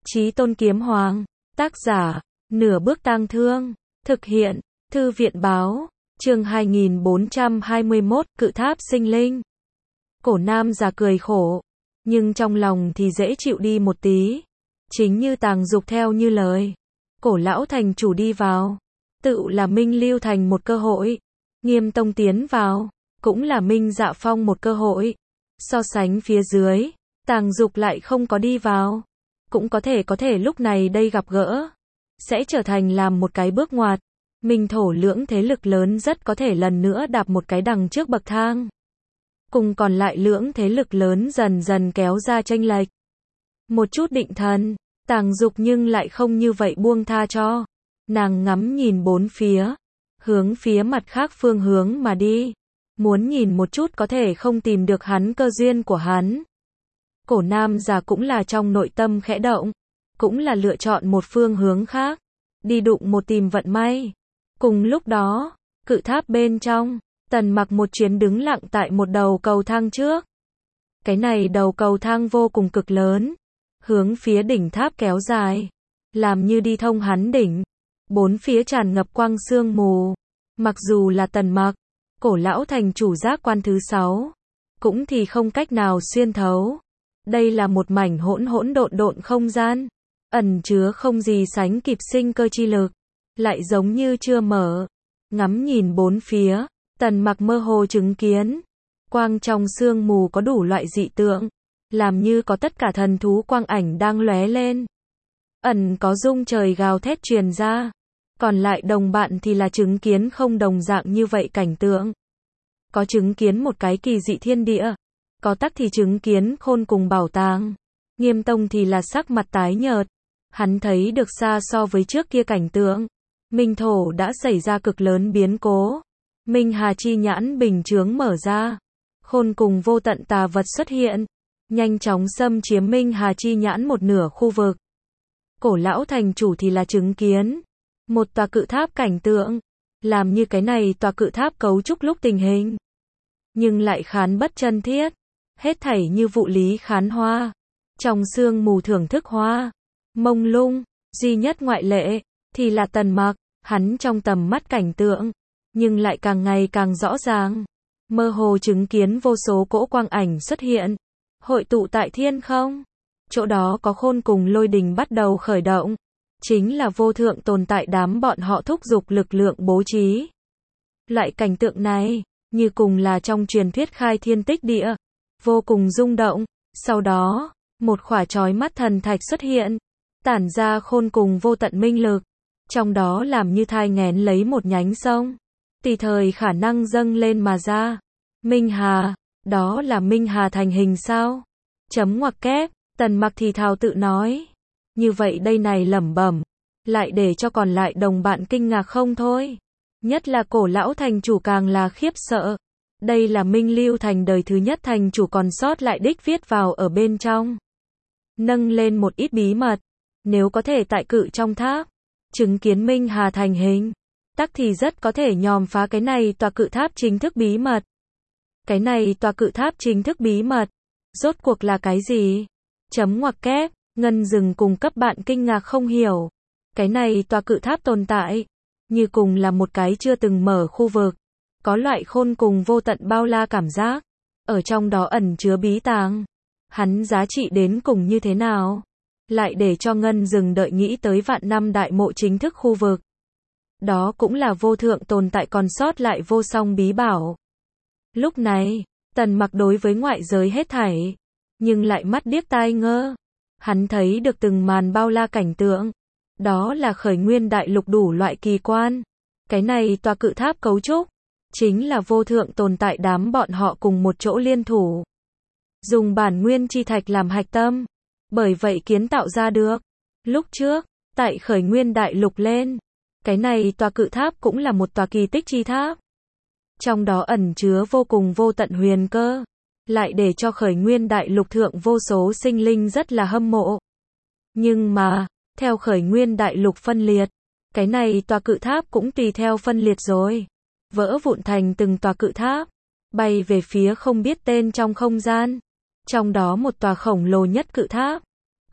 Chí Tôn Kiếm Hoàng, tác giả, Nửa Bước Tang Thương, thực hiện, Thư viện báo, chương 2421, Cự Tháp Sinh Linh. Cổ nam già cười khổ, nhưng trong lòng thì dễ chịu đi một tí. Chính như Tàng Dục theo như lời, Cổ lão thành chủ đi vào, tự là Minh Lưu thành một cơ hội. Nghiêm Tông tiến vào, cũng là Minh Dạ Phong một cơ hội. So sánh phía dưới, Tàng Dục lại không có đi vào. Cũng có thể lúc này đây gặp gỡ, sẽ trở thành làm một cái bước ngoặt. Minh thổ lưỡng thế lực lớn rất có thể lần nữa đạp một cái đằng trước bậc thang. Cùng còn lại lưỡng thế lực lớn dần dần kéo ra chênh lệch. Một chút định thần, Tàng Dục nhưng lại không như vậy buông tha cho. Nàng ngắm nhìn bốn phía, hướng phía mặt khác phương hướng mà đi. Muốn nhìn một chút có thể không tìm được hắn cơ duyên của hắn. Cổ nam già cũng là trong nội tâm khẽ động, cũng là lựa chọn một phương hướng khác, đi đụng một tìm vận may. Cùng lúc đó, cự tháp bên trong, Tần Mặc một chuyến đứng lặng tại một đầu cầu thang trước. Cái này đầu cầu thang vô cùng cực lớn, hướng phía đỉnh tháp kéo dài, làm như đi thông hắn đỉnh. Bốn phía tràn ngập quang sương mù. Mặc dù là Tần Mặc, Cổ lão thành chủ giác quan thứ 6, cũng thì không cách nào xuyên thấu. Đây là một mảnh hỗn độn không gian, ẩn chứa không gì sánh kịp sinh cơ chi lực, lại giống như chưa mở. Ngắm nhìn bốn phía, Tần Mặc mơ hồ chứng kiến, quang trong sương mù có đủ loại dị tượng, làm như có tất cả thần thú quang ảnh đang lóe lên. Ẩn có rung trời gào thét truyền ra, còn lại đồng bạn thì là chứng kiến không đồng dạng như vậy cảnh tượng. Có chứng kiến một cái kỳ dị thiên địa, có tắc thì chứng kiến khôn cùng bảo tàng. Nghiêm Tông thì là sắc mặt tái nhợt, hắn thấy được xa so với trước kia cảnh tượng. Minh thổ đã xảy ra cực lớn biến cố. Minh Hà chi nhãn bình chướng mở ra, khôn cùng vô tận tà vật xuất hiện, nhanh chóng xâm chiếm Minh Hà chi nhãn một nửa khu vực. Cổ lão thành chủ thì là chứng kiến một tòa cự tháp cảnh tượng, làm như cái này tòa cự tháp cấu trúc lúc tình hình, nhưng lại khán bất chân thiết, hết thảy như vụ lý khán hoa, trong sương mù thưởng thức hoa, mông lung. Duy nhất ngoại lệ thì là Tần Mặc, hắn trong tầm mắt cảnh tượng, nhưng lại càng ngày càng rõ ràng, mơ hồ chứng kiến vô số cỗ quang ảnh xuất hiện, hội tụ tại thiên không. Chỗ đó có khôn cùng lôi đình bắt đầu khởi động, chính là vô thượng tồn tại đám bọn họ thúc giục lực lượng bố trí. Loại cảnh tượng này, như cùng là trong truyền thuyết khai thiên tích địa, vô cùng rung động. Sau đó, một khỏa chói mắt thần thạch xuất hiện, tản ra khôn cùng vô tận minh lực, trong đó làm như thai nghén lấy một nhánh sông, tùy thời khả năng dâng lên mà ra. Minh Hà, đó là Minh Hà thành hình sao? Chấm ngoặc kép, Tần Mặc thì thào tự nói. Như vậy đây này lẩm bẩm, lại để cho còn lại đồng bạn kinh ngạc không thôi. Nhất là cổ lão thành chủ càng là khiếp sợ. Đây là Minh Lưu thành đời thứ nhất thành chủ còn sót lại đích viết vào ở bên trong. Nâng lên một ít bí mật, nếu có thể tại cự trong tháp, chứng kiến Minh Hà thành hình, tắc thì rất có thể nhòm phá cái này tòa cự tháp chính thức bí mật. Cái này tòa cự tháp chính thức bí mật, rốt cuộc là cái gì? Chấm ngoặc kép, Ngân Dừng cùng cấp bạn kinh ngạc không hiểu. Cái này tòa cự tháp tồn tại, như cùng là một cái chưa từng mở khu vực, có loại khôn cùng vô tận bao la cảm giác, ở trong đó ẩn chứa bí tàng. Hắn giá trị đến cùng như thế nào? Lại để cho Ngân Dừng đợi nghĩ tới vạn năm đại mộ chính thức khu vực. Đó cũng là vô thượng tồn tại còn sót lại vô song bí bảo. Lúc này, Tần Mặc đối với ngoại giới hết thảy, nhưng lại mắt điếc tai ngơ. Hắn thấy được từng màn bao la cảnh tượng. Đó là khởi nguyên đại lục đủ loại kỳ quan. Cái này tòa cự tháp cấu trúc, chính là vô thượng tồn tại đám bọn họ cùng một chỗ liên thủ. Dùng bản nguyên chi thạch làm hạch tâm. Bởi vậy kiến tạo ra được. Lúc trước, tại khởi nguyên đại lục lên, cái này tòa cự tháp cũng là một tòa kỳ tích chi tháp. Trong đó ẩn chứa vô cùng vô tận huyền cơ, lại để cho khởi nguyên đại lục thượng vô số sinh linh rất là hâm mộ. Nhưng mà, theo khởi nguyên đại lục phân liệt, cái này tòa cự tháp cũng tùy theo phân liệt rồi. Vỡ vụn thành từng tòa cự tháp, bay về phía không biết tên trong không gian. Trong đó một tòa khổng lồ nhất cự tháp,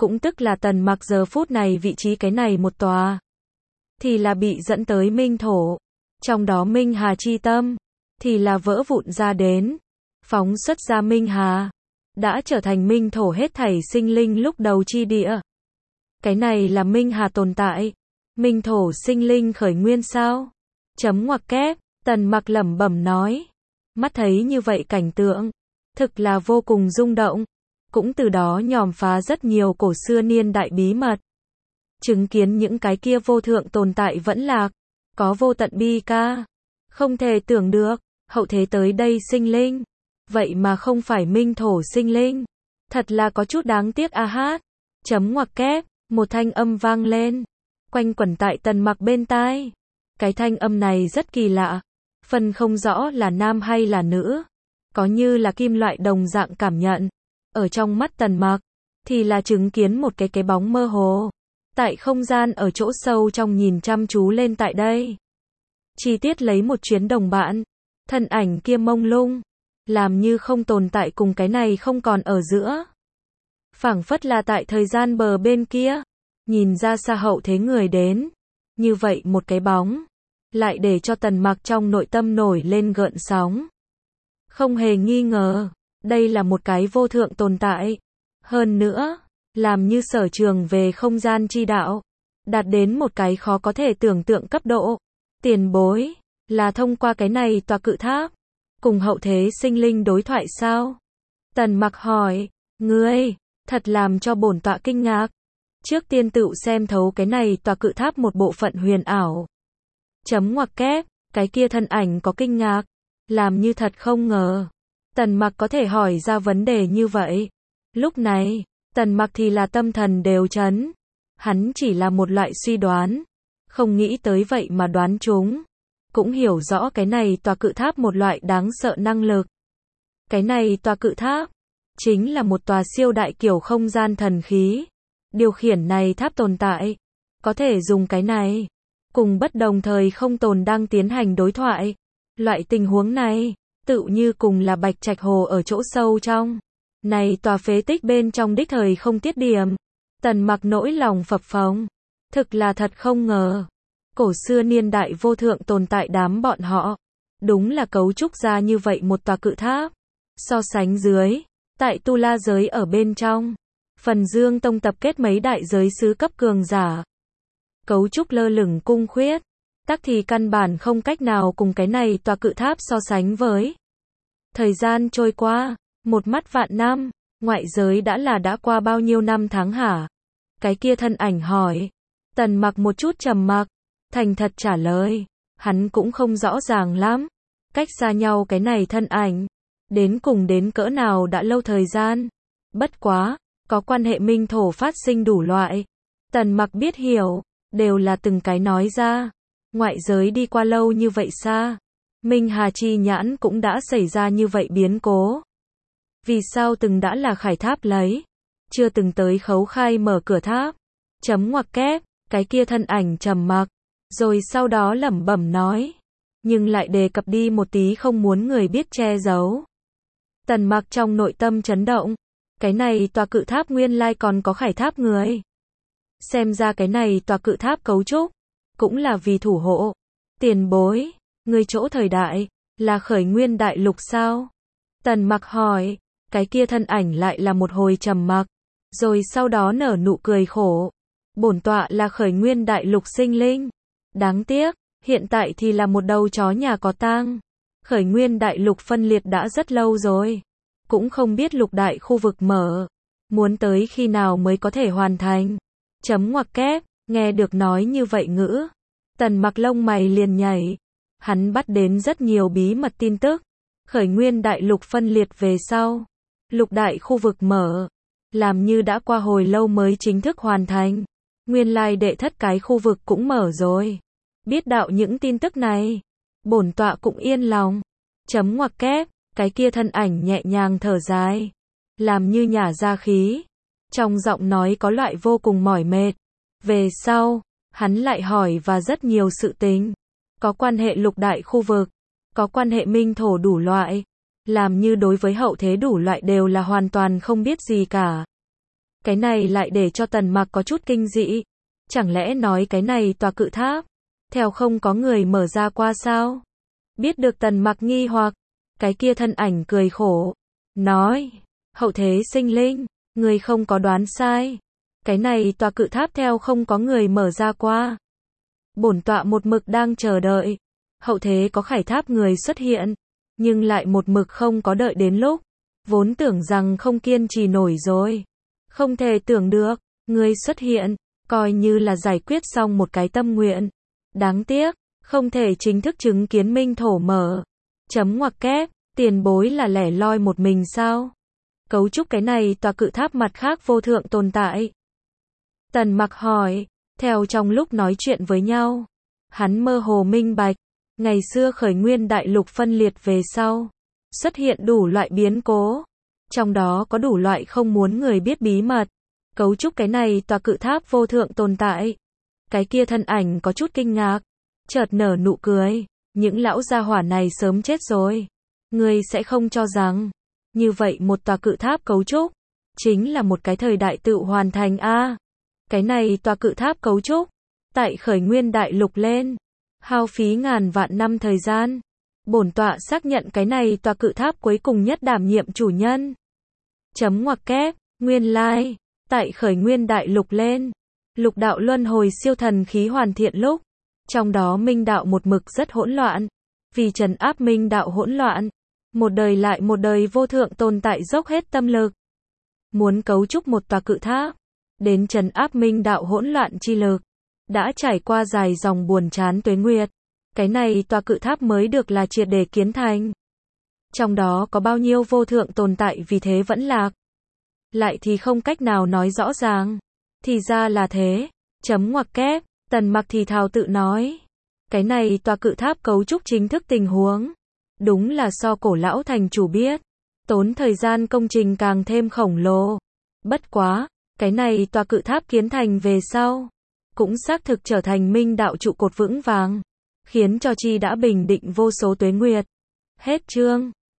cũng tức là Tần Mặc giờ phút này vị trí cái này một tòa, thì là bị dẫn tới minh thổ, trong đó Minh Hà chi tâm, thì là vỡ vụn ra đến, phóng xuất ra Minh Hà, đã trở thành minh thổ hết thảy sinh linh lúc đầu chi địa. Cái này là Minh Hà tồn tại, minh thổ sinh linh khởi nguyên sao? Chấm ngoặc kép, Tần Mặc lẩm bẩm nói. Mắt thấy như vậy cảnh tượng, thực là vô cùng rung động, cũng từ đó nhòm phá rất nhiều cổ xưa niên đại bí mật. Chứng kiến những cái kia vô thượng tồn tại vẫn lạc, có vô tận bi ca. Không thể tưởng được, hậu thế tới đây sinh linh, vậy mà không phải minh thổ sinh linh. Thật là có chút đáng tiếc a hát. Chấm ngoặc kép, một thanh âm vang lên, quanh quẩn tại Tần Mặc bên tai. Cái thanh âm này rất kỳ lạ, phân không rõ là nam hay là nữ, có như là kim loại đồng dạng cảm nhận. Ở trong mắt Tần Mặc, thì là chứng kiến một cái bóng mơ hồ, tại không gian ở chỗ sâu trong nhìn chăm chú lên tại đây. Chi tiết lấy một chuyến đồng bạn, thân ảnh kia mông lung, làm như không tồn tại cùng cái này không còn ở giữa. Phảng phất là tại thời gian bờ bên kia, nhìn ra xa hậu thế người đến. Như vậy một cái bóng, lại để cho Tần Mặc trong nội tâm nổi lên gợn sóng. Không hề nghi ngờ, đây là một cái vô thượng tồn tại. Hơn nữa, làm như sở trường về không gian chi đạo, đạt đến một cái khó có thể tưởng tượng cấp độ. Tiền bối, là thông qua cái này tòa cự tháp, cùng hậu thế sinh linh đối thoại sao? Tần Mặc hỏi, ngươi, thật làm cho bổn tọa kinh ngạc. Trước tiên tự xem thấu cái này tòa cự tháp một bộ phận huyền ảo. Chấm ngoặc kép, cái kia thân ảnh có kinh ngạc, làm như thật không ngờ. Tần Mặc có thể hỏi ra vấn đề như vậy. Lúc này, Tần Mặc thì là tâm thần đều chấn. Hắn chỉ là một loại suy đoán, không nghĩ tới vậy mà đoán trúng. Cũng hiểu rõ cái này tòa cự tháp một loại đáng sợ năng lực. Cái này tòa cự tháp, chính là một tòa siêu đại kiểu không gian thần khí. Điều khiển này tháp tồn tại, có thể dùng cái này, cùng bất đồng thời không tồn đang tiến hành đối thoại. Loại tình huống này, tự như cùng là Bạch Trạch Hồ ở chỗ sâu trong. Này tòa phế tích bên trong đích thời không tiết điểm. Tần Mặc nỗi lòng phập phồng. Thực là thật không ngờ. Cổ xưa niên đại vô thượng tồn tại đám bọn họ. Đúng là cấu trúc ra như vậy một tòa cự tháp. So sánh dưới, tại Tu La giới ở bên trong, Phần Dương Tông tập kết mấy đại giới sứ cấp cường giả. Cấu trúc lơ lửng cung khuyết, tắc thì căn bản không cách nào cùng cái này tòa cự tháp so sánh với. Thời gian trôi qua, một mắt vạn năm, ngoại giới đã qua bao nhiêu năm tháng hả? Cái kia thân ảnh hỏi. Tần Mặc một chút trầm mặc, thành thật trả lời, hắn cũng không rõ ràng lắm. Cách xa nhau cái này thân ảnh, đến cùng đến cỡ nào đã lâu thời gian. Bất quá, có quan hệ minh thổ phát sinh đủ loại. Tần Mặc biết hiểu, đều là từng cái nói ra. Ngoại giới đi qua lâu như vậy xa, Minh Hà chi nhãn cũng đã xảy ra như vậy biến cố. Vì sao từng đã là khải tháp lấy, chưa từng tới khấu khai mở cửa tháp. Chấm ngoặc kép, cái kia thân ảnh trầm mặc, rồi sau đó lẩm bẩm nói, nhưng lại đề cập đi một tí không muốn người biết che giấu. Tần Mặc trong nội tâm chấn động, cái này tòa cự tháp nguyên lai còn có khải tháp người. Xem ra cái này tòa cự tháp cấu trúc, cũng là vì thủ hộ. Tiền bối, người chỗ thời đại, là khởi nguyên đại lục sao? Tần Mặc hỏi, cái kia thân ảnh lại là một hồi trầm mặc, rồi sau đó nở nụ cười khổ. Bổn tọa là khởi nguyên đại lục sinh linh. Đáng tiếc, hiện tại thì là một đầu chó nhà có tang. Khởi nguyên đại lục phân liệt đã rất lâu rồi. Cũng không biết lục đại khu vực mở, muốn tới khi nào mới có thể hoàn thành. Chấm ngoặc kép, nghe được nói như vậy ngữ. Tần Mặc lông mày liền nhảy. Hắn bắt đến rất nhiều bí mật tin tức. Khởi nguyên đại lục phân liệt về sau, lục đại khu vực mở, làm như đã qua hồi lâu mới chính thức hoàn thành. Nguyên lai đệ thất cái khu vực cũng mở rồi. Biết đạo những tin tức này, bổn tọa cũng yên lòng. Chấm ngoặc kép, cái kia thân ảnh nhẹ nhàng thở dài, làm như nhả ra khí. Trong giọng nói có loại vô cùng mỏi mệt. Về sau, hắn lại hỏi và rất nhiều sự tình. Có quan hệ lục đại khu vực, có quan hệ minh thổ đủ loại. Làm như đối với hậu thế đủ loại đều là hoàn toàn không biết gì cả. Cái này lại để cho Tần Mặc có chút kinh dị. Chẳng lẽ nói cái này tòa cự tháp, theo không có người mở ra qua sao? Biết được Tần Mặc nghi hoặc, cái kia thân ảnh cười khổ, nói, hậu thế sinh linh, người không có đoán sai. Cái này tòa cự tháp theo không có người mở ra qua. Bổn tọa một mực đang chờ đợi. Hậu thế có khải tháp người xuất hiện, nhưng lại một mực không có đợi đến lúc. Vốn tưởng rằng không kiên trì nổi rồi. Không thể tưởng được, người xuất hiện, coi như là giải quyết xong một cái tâm nguyện. Đáng tiếc, không thể chính thức chứng kiến minh thổ mở. Chấm ngoặc kép, tiền bối là lẻ loi một mình sao? Cấu trúc cái này tòa cự tháp mặt khác vô thượng tồn tại. Tần Mặc hỏi, theo trong lúc nói chuyện với nhau, hắn mơ hồ minh bạch, ngày xưa khởi nguyên đại lục phân liệt về sau, xuất hiện đủ loại biến cố, trong đó có đủ loại không muốn người biết bí mật, cấu trúc cái này tòa cự tháp vô thượng tồn tại. Cái kia thân ảnh có chút kinh ngạc, chợt nở nụ cười, những lão gia hỏa này sớm chết rồi, ngươi sẽ không cho rằng, như vậy một tòa cự tháp cấu trúc, chính là một cái thời đại tự hoàn thành a. Cái này tòa cự tháp cấu trúc, tại khởi nguyên đại lục lên, hao phí ngàn vạn năm thời gian. Bổn tọa xác nhận cái này tòa cự tháp cuối cùng nhất đảm nhiệm chủ nhân. Chấm ngoặc kép, nguyên lai, tại khởi nguyên đại lục lên, lục đạo luân hồi siêu thần khí hoàn thiện lúc, trong đó minh đạo một mực rất hỗn loạn, vì trấn áp minh đạo hỗn loạn, một đời lại một đời vô thượng tồn tại dốc hết tâm lực, muốn cấu trúc một tòa cự tháp, đến trấn áp minh đạo hỗn loạn chi lực, đã trải qua dài dòng buồn chán tuế nguyệt, cái này tòa cự tháp mới được là triệt để kiến thành. Trong đó có bao nhiêu vô thượng tồn tại vì thế vẫn lạc, lại thì không cách nào nói rõ ràng. Thì ra là thế, chấm ngoặc kép, Tần Mặc thì thào tự nói, cái này tòa cự tháp cấu trúc chính thức tình huống, đúng là so cổ lão thành chủ biết, tốn thời gian công trình càng thêm khổng lồ. Bất quá, cái này tòa cự tháp kiến thành về sau, cũng xác thực trở thành minh đạo trụ cột vững vàng, khiến cho chi đã bình định vô số tuế nguyệt. Hết chương.